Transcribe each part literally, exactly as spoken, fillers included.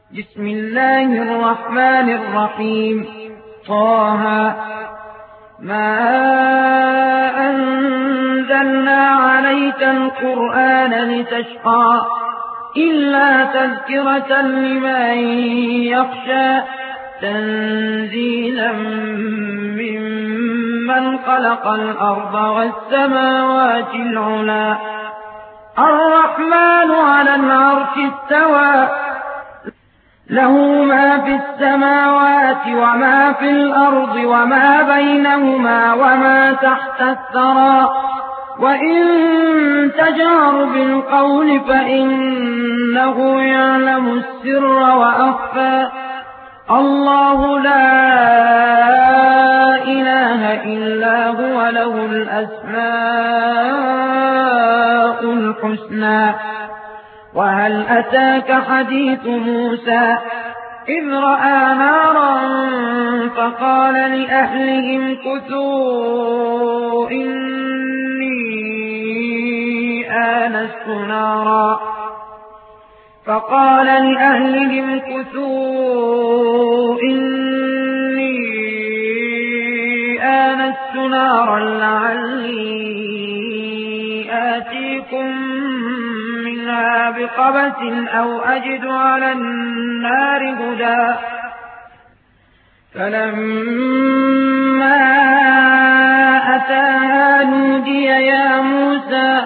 بسم الله الرحمن الرحيم. طه ما أنزلنا عليك القرآن لتشقى إلا تذكرة لمن يخشى تنزيلا ممن خلق الأرض والسماوات العلى الرحمن على العرش استوى له ما في السماوات وما في الأرض وما بينهما وما تحت الثرى وإن تجهر بالقول فإنه يعلم السر وأخفى الله لا إله إلا هو له الأسماء الحسنى. وهل أتاك حديث موسى إذ رأى نارا فقال لأهلهم كثوا إني آنست نارا فقال لأهلهم كثوا إني آنست نارا لعلي آتيكم بقبس أو أجد على النار هدى فلما أتاها نودي يا موسى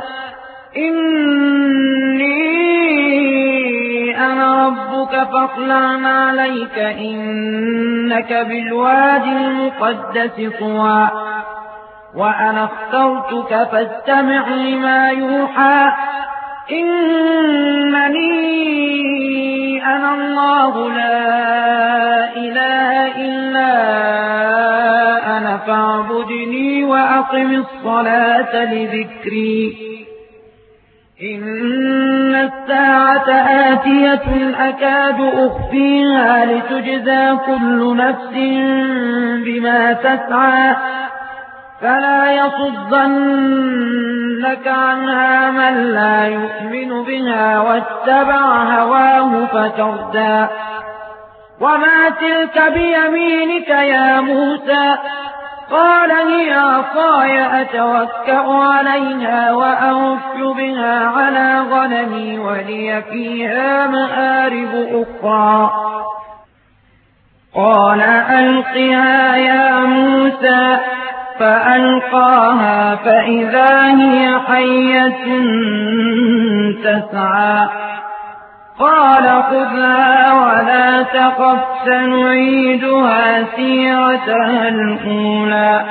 إني أنا ربك فاخلع عليك إنك بالوادي المقدس طوى وأنا اخترتك فاستمع لما يوحى إنني أنا الله لا إله إلا أنا فاعبدني وأقم الصلاة لذكري إن الساعة آتية أكاد أخفيها لتجزى كل نفس بما تسعى فلا يصدنك عنها من لا يؤمن بها واتبع هواه فتردى وما تلك بيمينك يا موسى قال هي عصاي أتوكأ عليها وأهش بها على غنمي ولي فيها مآرب أخرى قال ألقها يا موسى فألقاها فإذا هي حية تسعى قال خذها ولا تخف سنعيدها سيرتها الأولى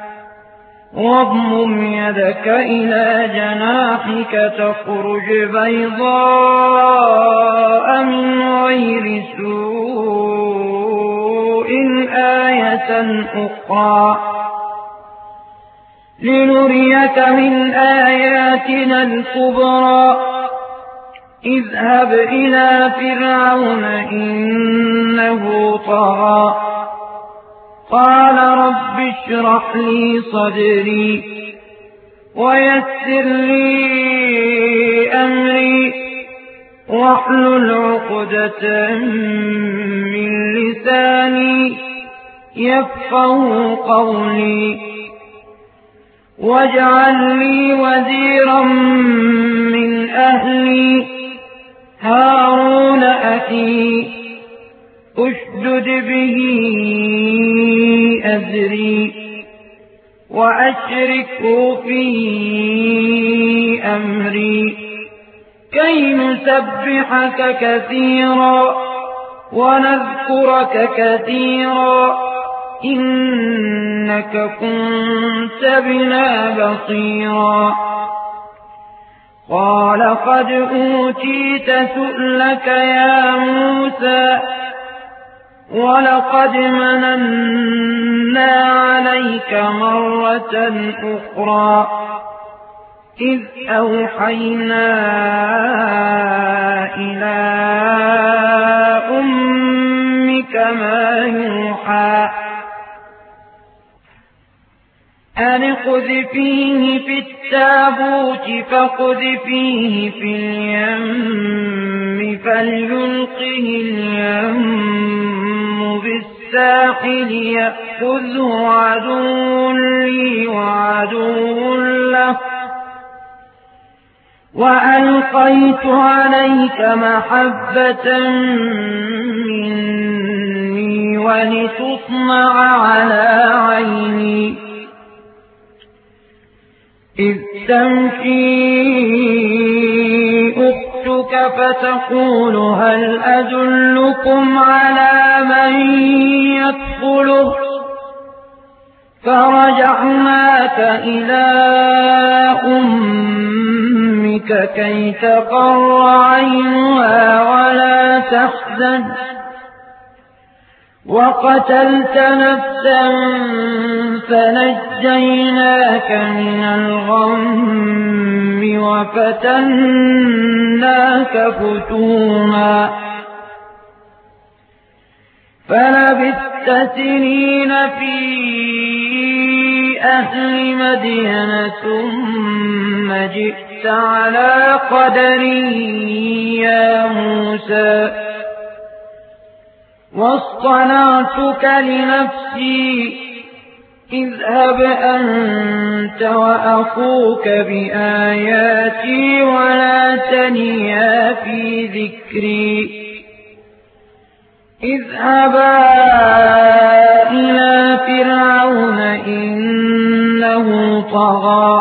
واضمم يدك إلى جناحك تخرج بيضاء من غير سوء آية أخرى لنريك من آياتنا الكبرى اذهب إلى فرعون إنه طغى قال رب اشرح لي صدري ويسر لي أمري واحلل عقدة من لساني يفقهوا قولي واجعل لي وزيرا من أهلي هارون أخي أشدد به أزري وأشركه في أمري كي نسبحك كثيرا ونذكرك كثيرا إنك كنت بنا بصيرا قال قد أوتيت سؤلك يا موسى ولقد مننا عليك مرة أخرى إذ أوحينا إلى أمك ما يوحى أن اقذفيه في التابوت فاقذفيه في اليم فليلقه اليم بالساحل يأخذه عدو لي وعدو له وألقيت عليك محبة مني ولتصنع على عيني إذ تمشي أختك فتقول هل أدلكم على من يدخله فرجعناك إلى أمك كي تقر عينها ولا تحزن وقتلت نفسا فنجيناك من الغم وفتناك فتونا فلبثت سنين في أهل مدين ثم جئت على قدري يا موسى واصطنعتك لنفسي اذهب أنت وأخوك بآياتي ولا تنيا في ذكري اذهبا إلى فرعون إنه طغى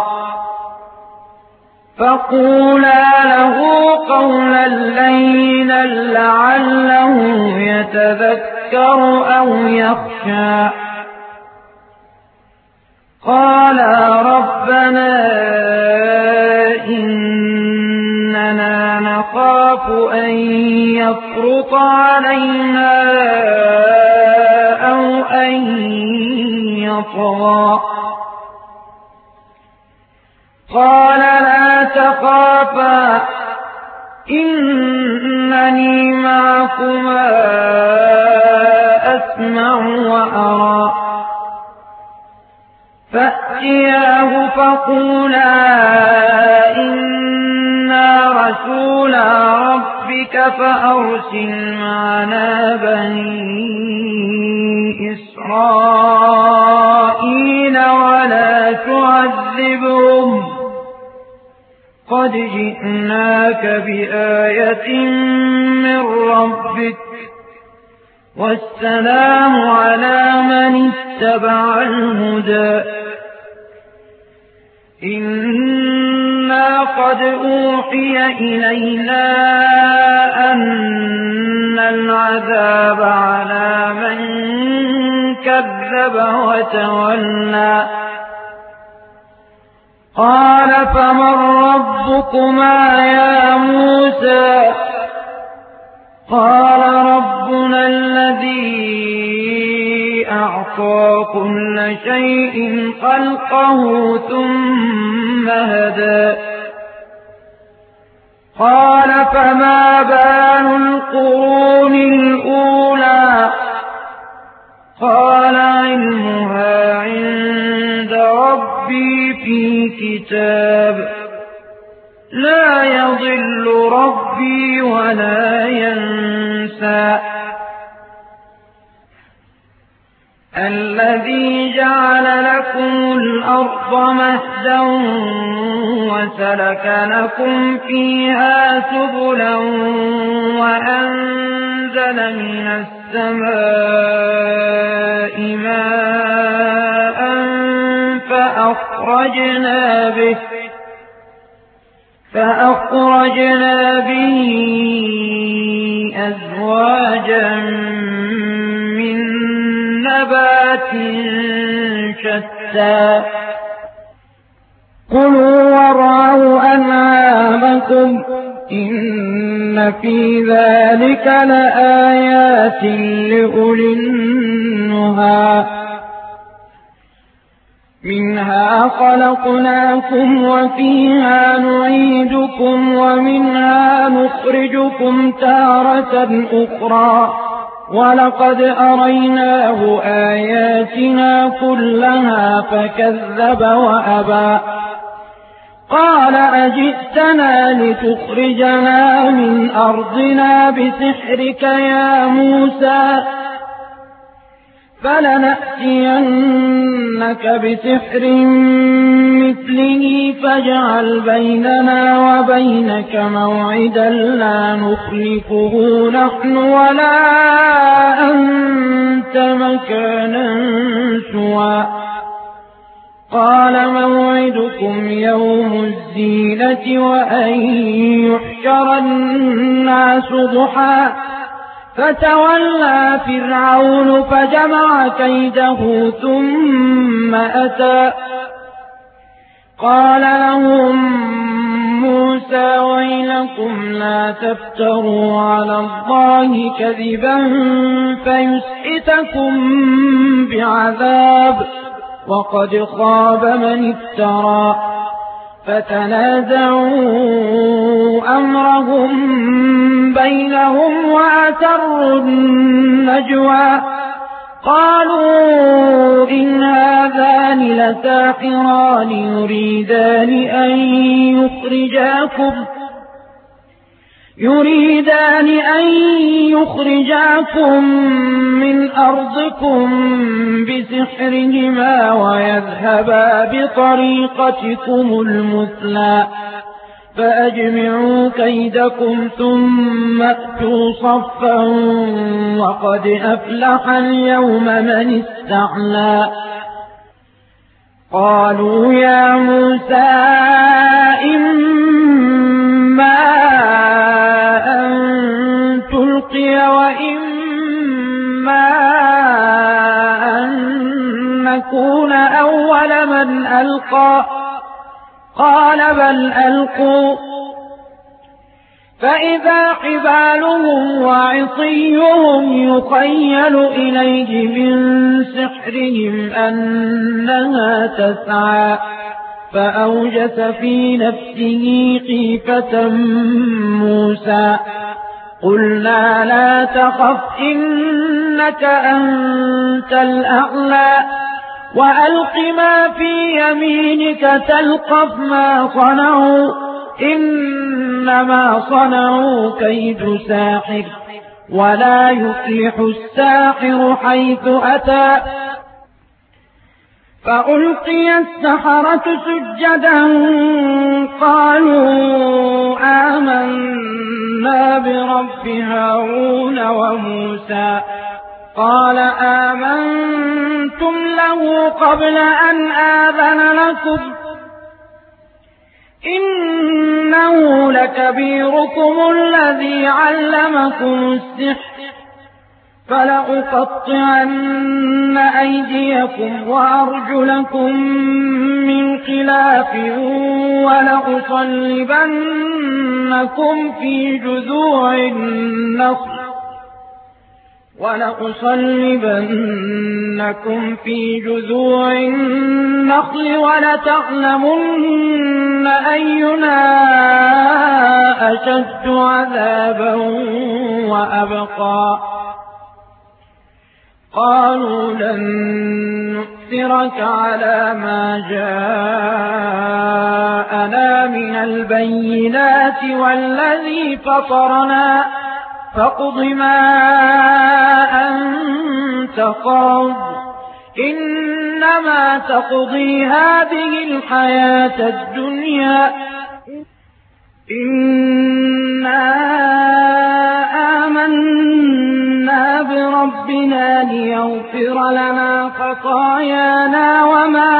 فقولا له قولا لينا لعله يتذكر أو يخشى قالا ربنا إننا نخاف أن يفرط علينا أو أن يطغى قال لا تخافا إنني معكما أسمع وأرى فأتياه فقولا إنا رسولا ربك فأرسل معنا بني إسرائيل ولا تعذبهم قد جئناك بآية من ربك والسلام على من اتبع الهدى إنا قد أوحي إلينا أن العذاب على من كذب وتولى قال فمن ربكما يا موسى قال ربنا الذي أعطى كل شيء خلقه ثم هدى قال فما بال القرون الأولى قال علمها عند ربي في كتاب لا يضل ربي ولا ينسى الذي جعل لكم الأرض مهدا وسلك لكم فيها سبلا وأنزل من السماء ماء فأخرجنا به فأخرجنا به أزواجا من نبات شتى كلوا وارعوا أنعامكم إن في ذلك لآيات لأولي النهى منها خلقناكم وفيها نعيدكم ومنها نخرجكم تارة أخرى ولقد أريناه آياتنا كلها فكذب وأبى قال أجئتنا لتخرجنا من أرضنا بسحرك يا موسى فلنأتينك بسحر مثله فاجعل بيننا وبينك موعدا لا نخلفه نحن ولا أنت مكانا سوى قال موعدكم يوم الزينة وأن يحشر الناس ضحى فتولى فرعون فجمع كيده ثم أتى قال لهم موسى ويلكم لا تفتروا على الله كذبا فيسحتكم بعذاب وقد خاب من افترى فتنازعوا أمرهم بينهم وأسروا النجوى قالوا إن هذان لساحران يريدان أن يخرجاكم يريدان أن يخرجاكم من أرضكم بسحرهما ويذهبا بطريقتكم المثلى فأجمعوا كيدكم ثم أتوا صفا وقد أفلح اليوم من استعلى قالوا يا موسى إما أن تلقي وإما أن نكون أول من ألقى قال بل ألقوا فإذا حبالهم وعصيهم يخيل إليه من سحرهم أنها تسعى فأوجس في نفسه خيفة موسى قلنا لا تخف إنك أنت الأعلى وألق ما في يمينك تلقف ما صنعوا إنما صنعوا كيد ساحر ولا يفلح الساحر حيث أتى فألقي السحرة سجدا قالوا آمنا برب هارون وموسى قال آمنتم له قبل أن آذن لكم إنه لكبيركم الذي علمكم السحر فلأقطعن أيديكم وأرجلكم من خلاف ولأصلبنكم في جذوع النخل ولأصلبنكم في جذوع النخل ولتعلمن أينا أشد عذابا وأبقى قالوا لن نؤثرك على ما جاءنا من البينات والذي فطرنا فاقض ما أنت قاض إنما تقضي هذه الحياة الدنيا إنا آمنا بربنا ليغفر لنا خطايانا وما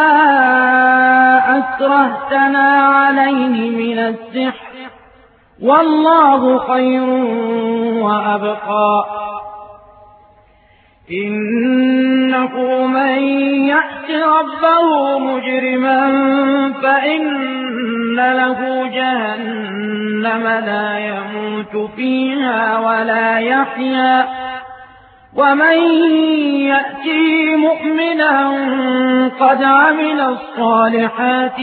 أكرهتنا عليه من السحر والله خير وأبقى إنه من يأت ربه مجرما فإن له جهنم لا يموت فيها ولا يحيا ومن يأتي مؤمنا قد عمل الصالحات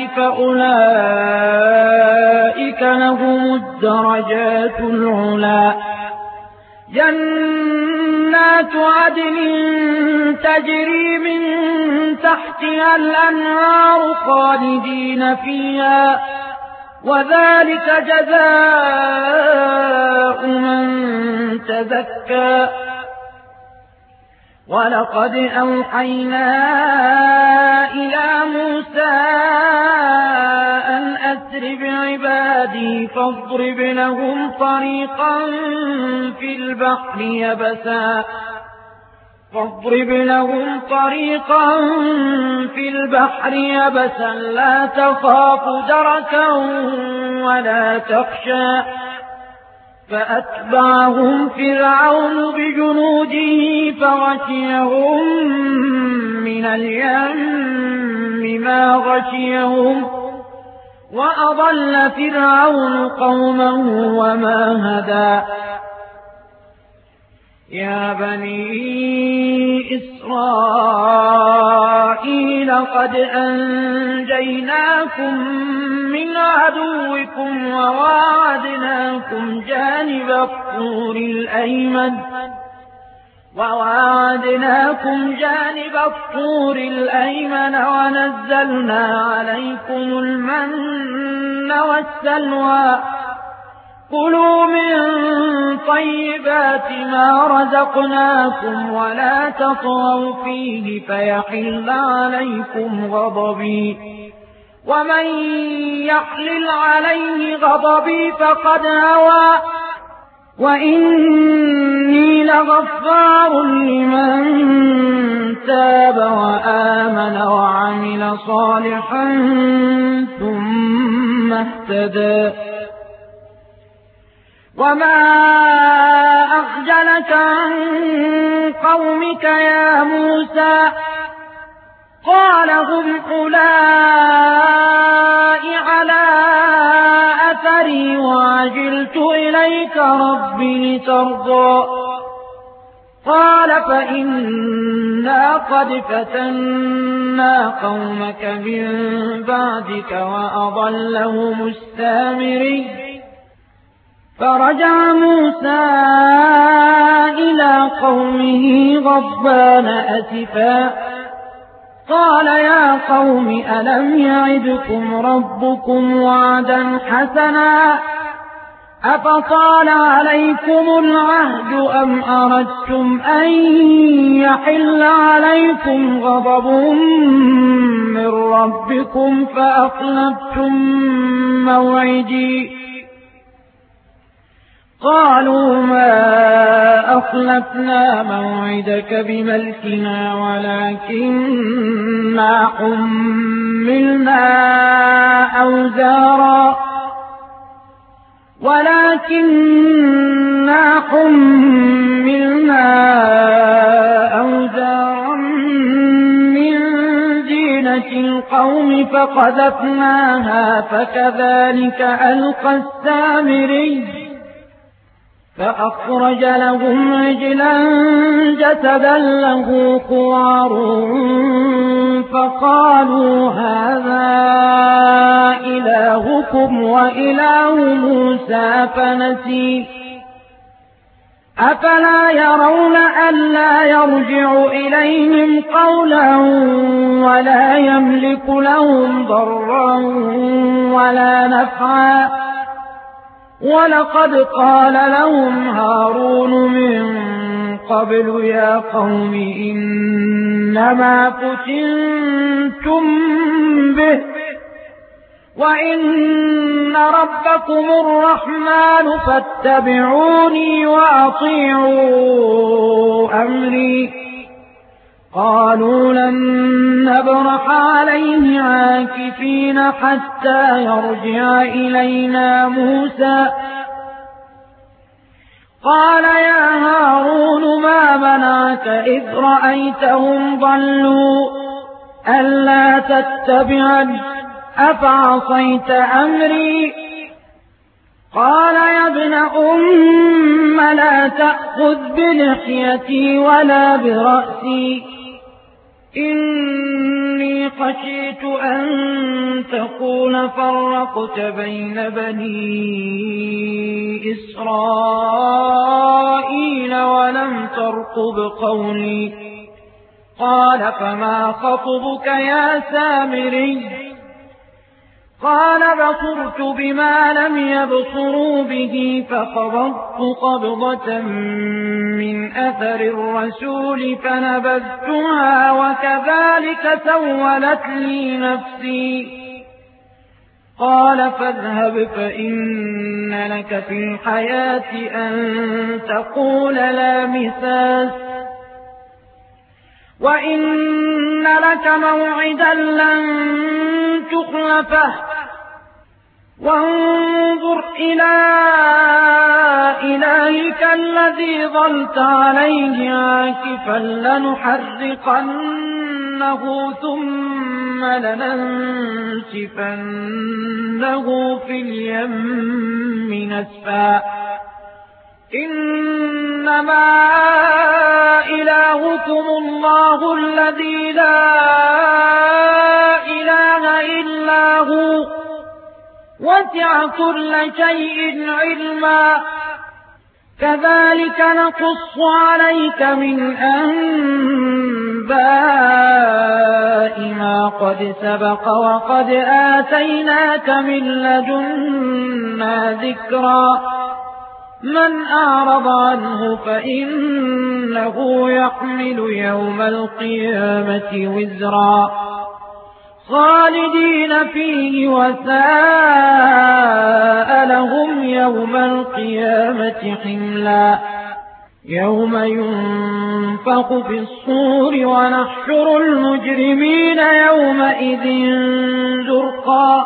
فأولئك لهم الدرجات العلى جنات جنات عدن تجري من تحتها الأنهار خالدين فيها وذلك جزاء من تزكى ولقد أوحينا إلى موسى أن أسر بعبادي فاضرب لهم طريقا في البحر يبسا فاضرب لهم طريقا في البحر يبسا لا تخاف دركا ولا تخشى فأتبعهم فرعون بجنوده فغشيهم من اليم ما غشيهم وأضل فرعون قومه وما هدى يا بني إسرائيل قد أنجيناكم من عدوكم وواعدناكم جانب الطور الأيمن وواعدناكم جانب الطور الأيمن ونزلنا عليكم المن والسلوى كلوا من طيبات ما رزقناكم ولا تطغوا فيه فيحل عليكم غضبي ومن يحلل عليه غضبي فقد هوى وإني لغفار لمن تاب وآمن وعمل صالحا ثم اهتدى وما أخجلك عن قومك يا موسى قال هم أولئك على أثري وعجلت إليك ربي لترضى قال فإنا قد فتنا قومك من بعدك وأضلهم السامري فرجع موسى إلى قومه غضبان أسفا قال يا قوم ألم يعدكم ربكم وعدا حسنا أفطال عليكم العهد أم أردتم أن يحل عليكم غضب من ربكم فأخلفتم موعدي قالوا ما أخلفنا موعدك بملكنا ولكننا حملنا أوزارا ولكننا حملنا أوزارا من زينة القوم فقذفناها فكذلك ألقى السامري فأخرج لهم عجلا جسدا له خوار فقالوا هذا إلهكم وإله موسى فنسي أفلا يرون ألا يرجع إليهم قولا ولا يملك لهم ضرا ولا نفعا ولقد قال لهم هارون من قبل يا قوم إنما فتنتم به وإن ربكم الرحمن فاتبعوني وأطيعوا أمري قالوا لن نبرح عليه عاكفين حتى يرجع إلينا موسى قال يا هارون ما منعك إذ رأيتهم ضلوا ألا تتبعني أفعصيت أمري قال يا ابن أم لا تأخذ بلحيتي ولا برأسي إني خشيت أن تقول فرقت بين بني إسرائيل ولم ترقب قولي. قال فما خطبك يا سامري؟ قال بصرت بما لم يبصروا به فقبضت قبضة من أثر الرسول فنبذتها وكذلك سولت لي نفسي. قال فاذهب فإن لك في الحياة أن تقول لا مساس وإن لك موعدا لن تخلفه وانظر إلى إلهك الذي ظلت عليه عاكفا لنحرقنه ثم لننسفنه في اليم نسفا. إنما إلهكم الله الذي لا إله إلا هو وسع كل شيء علما. كذلك نقص عليك من أنباء ما قد سبق وقد آتيناك من لدنا ذكرا. من أعرض عنه فإنه يحمل يوم القيامة وزرا خالدين فيه وساء لهم يوم القيامة حملا. يوم ينفخ في الصور ونحشر المجرمين يومئذ زرقا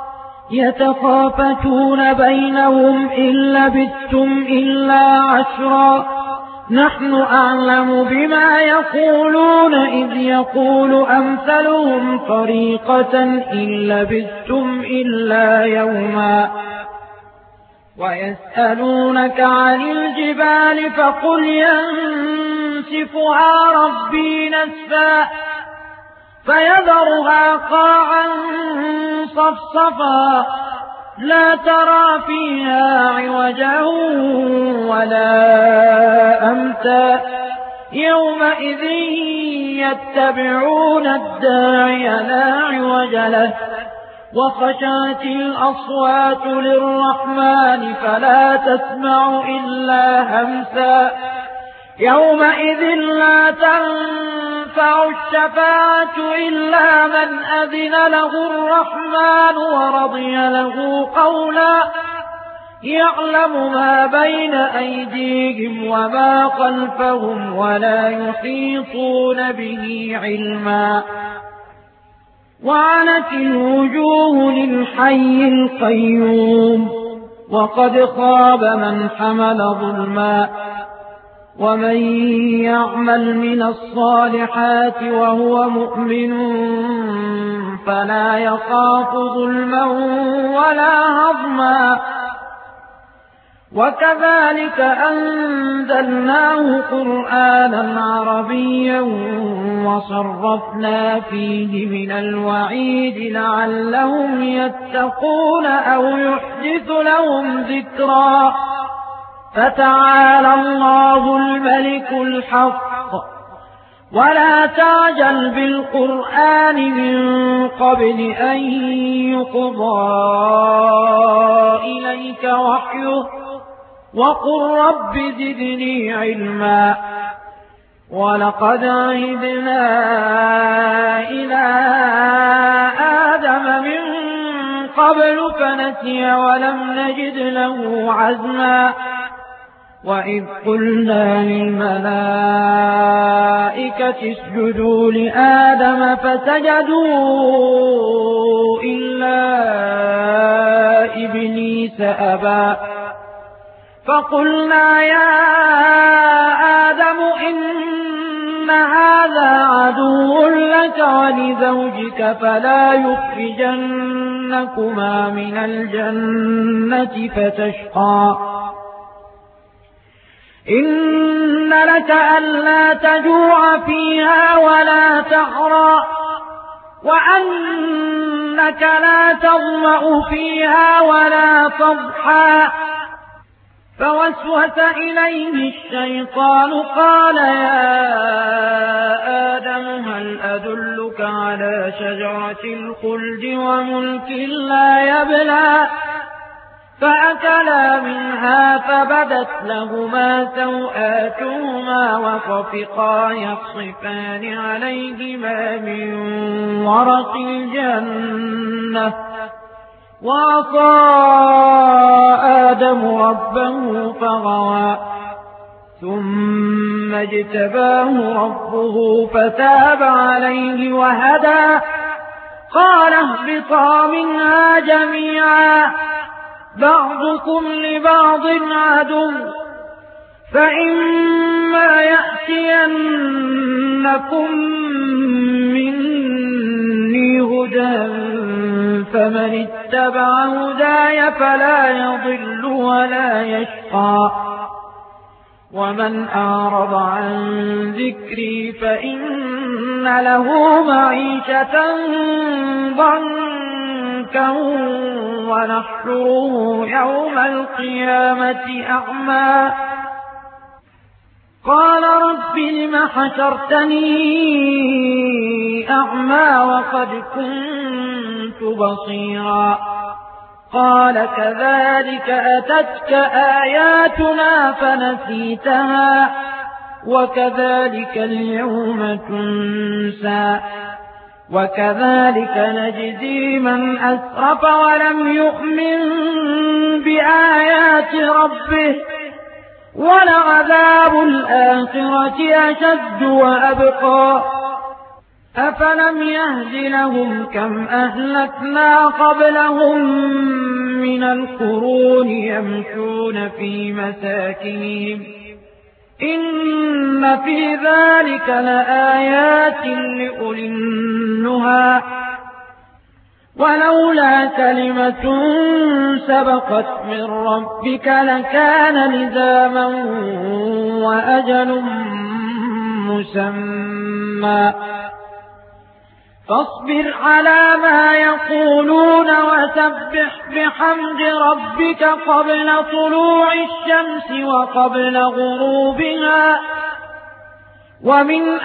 يتخافتون بينهم إن لبثتم إلا عشرا نحن أعلم بما يقولون إذ يقول أمثلهم طريقة إن لبثتم إلا يوما. ويسألونك عن الجبال فقل ينسفها ربي نسفا فيذرها قاعا صفصفا لا ترى فيها عوجا ولا أمتا. يومئذ يتبعون الداعي لا عوج له وخشعت الأصوات للرحمن فلا تسمع إلا همسا. يومئذ لا تنفع الشفاعة إلا من أذن له الرحمن ورضي له قولا. يعلم ما بين أيديهم وما خلفهم ولا يحيطون به علما. وعنت الوجوه للحي القيوم وقد خاب من حمل ظلما. ومن يعمل من الصالحات وهو مؤمن فلا يخاف ظلما ولا هضما. وكذلك أنزلناه قرآنا عربيا وصرفنا فيه من الوعيد لعلهم يتقون أو يحدث لهم ذكرا. فتعالى الله الملك الحق ولا تعجل بالقرآن من قبل أن يقضى إليك وحيه وقل رب زدني علما. ولقد عهدنا إلى آدم من قبل فنسي ولم نجد له عزما. وإذ قلنا للملائكة اسجدوا لآدم فسجدوا إلا إبليس أبى. فقلنا يا آدم إن هذا عدو لك ولزوجك فلا يخرجنكما من الجنة فتشقى. إن لك ألا تجوع فيها ولا تعرى وأنك لا تظمأ فيها ولا تضحى. فوسوس إليه الشيطان قال يا آدم هل أدلك على شجرة الخلد وملك لا يبلى؟ فأكلا منها فبدت لهما سوآتهما وطفقا يخصفان عليهما من ورق الجنة. وعصى آدم ربه فغوى ثم اجتباه ربه فتاب عليه وهدى. قال اهبطا منها جميعا بعضكم لبعض عدو فإما يأتينكم مني هدى فمن اتبع هداي فلا يضل ولا يشقى ومن أعرض عن ذكري فإن له معيشة ضنكا ونحشره يوم القيامة أعمى. قال رب لم حشرتني أعمى وقد كنت بصيرا؟ قال كذلك أتتك آياتنا فنسيتها وكذلك اليوم تنسى وكذلك نجزي من أسرف ولم يؤمن بآيات ربه ولعذاب الآخرة أشد وأبقى. أفلم يهد لهم كم أهلكنا قبلهم من القرون يمشون في مساكنهم إن في ذلك لآيات لأولي النهى ولولا كلمة سبقت من ربك لكان لزاما وأجل مسمى. فاصبر على ما يقولون وسبح بحمد ربك قبل طلوع الشمس وقبل غروبها ومن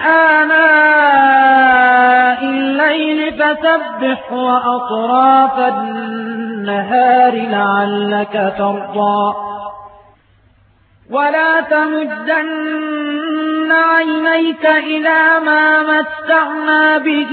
آناء الليل فسبح وأطراف النهار لعلك ترضى. ولا تمدن عينيك إلى ما متعنا به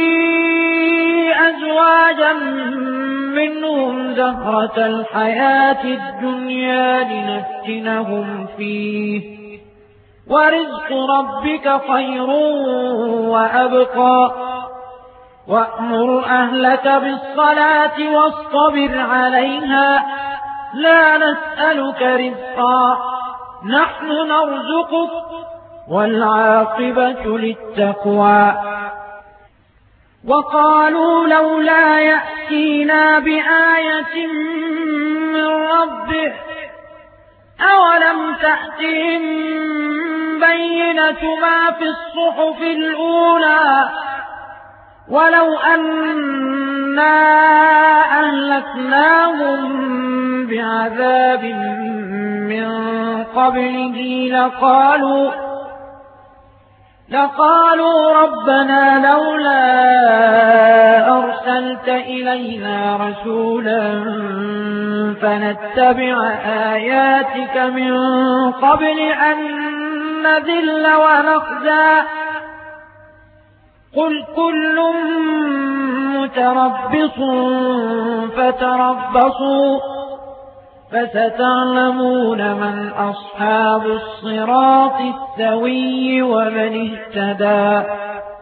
أزواجا منهم زهرة الحياة الدنيا لنفتنهم فيه ورزق ربك خير وأبقى. وأمر أهلك بالصلاة واصطبر عليها لا نسألك رزقا نحن نرزقك والعاقبة للتقوى. وقالوا لولا يأتينا بآية من ربه أولم تأتهم بينة ما في الصحف الأولى ولو أنا أهلكناهم بعذاب من قبله لقالوا لقالوا ربنا لولا أرسلت إلينا رسولا فنتبع آياتك من قبل أن نذل ونخزى. قل كل متربص فتربصوا فستعلمون من أصحاب الصراط السوي ومن اهتدى.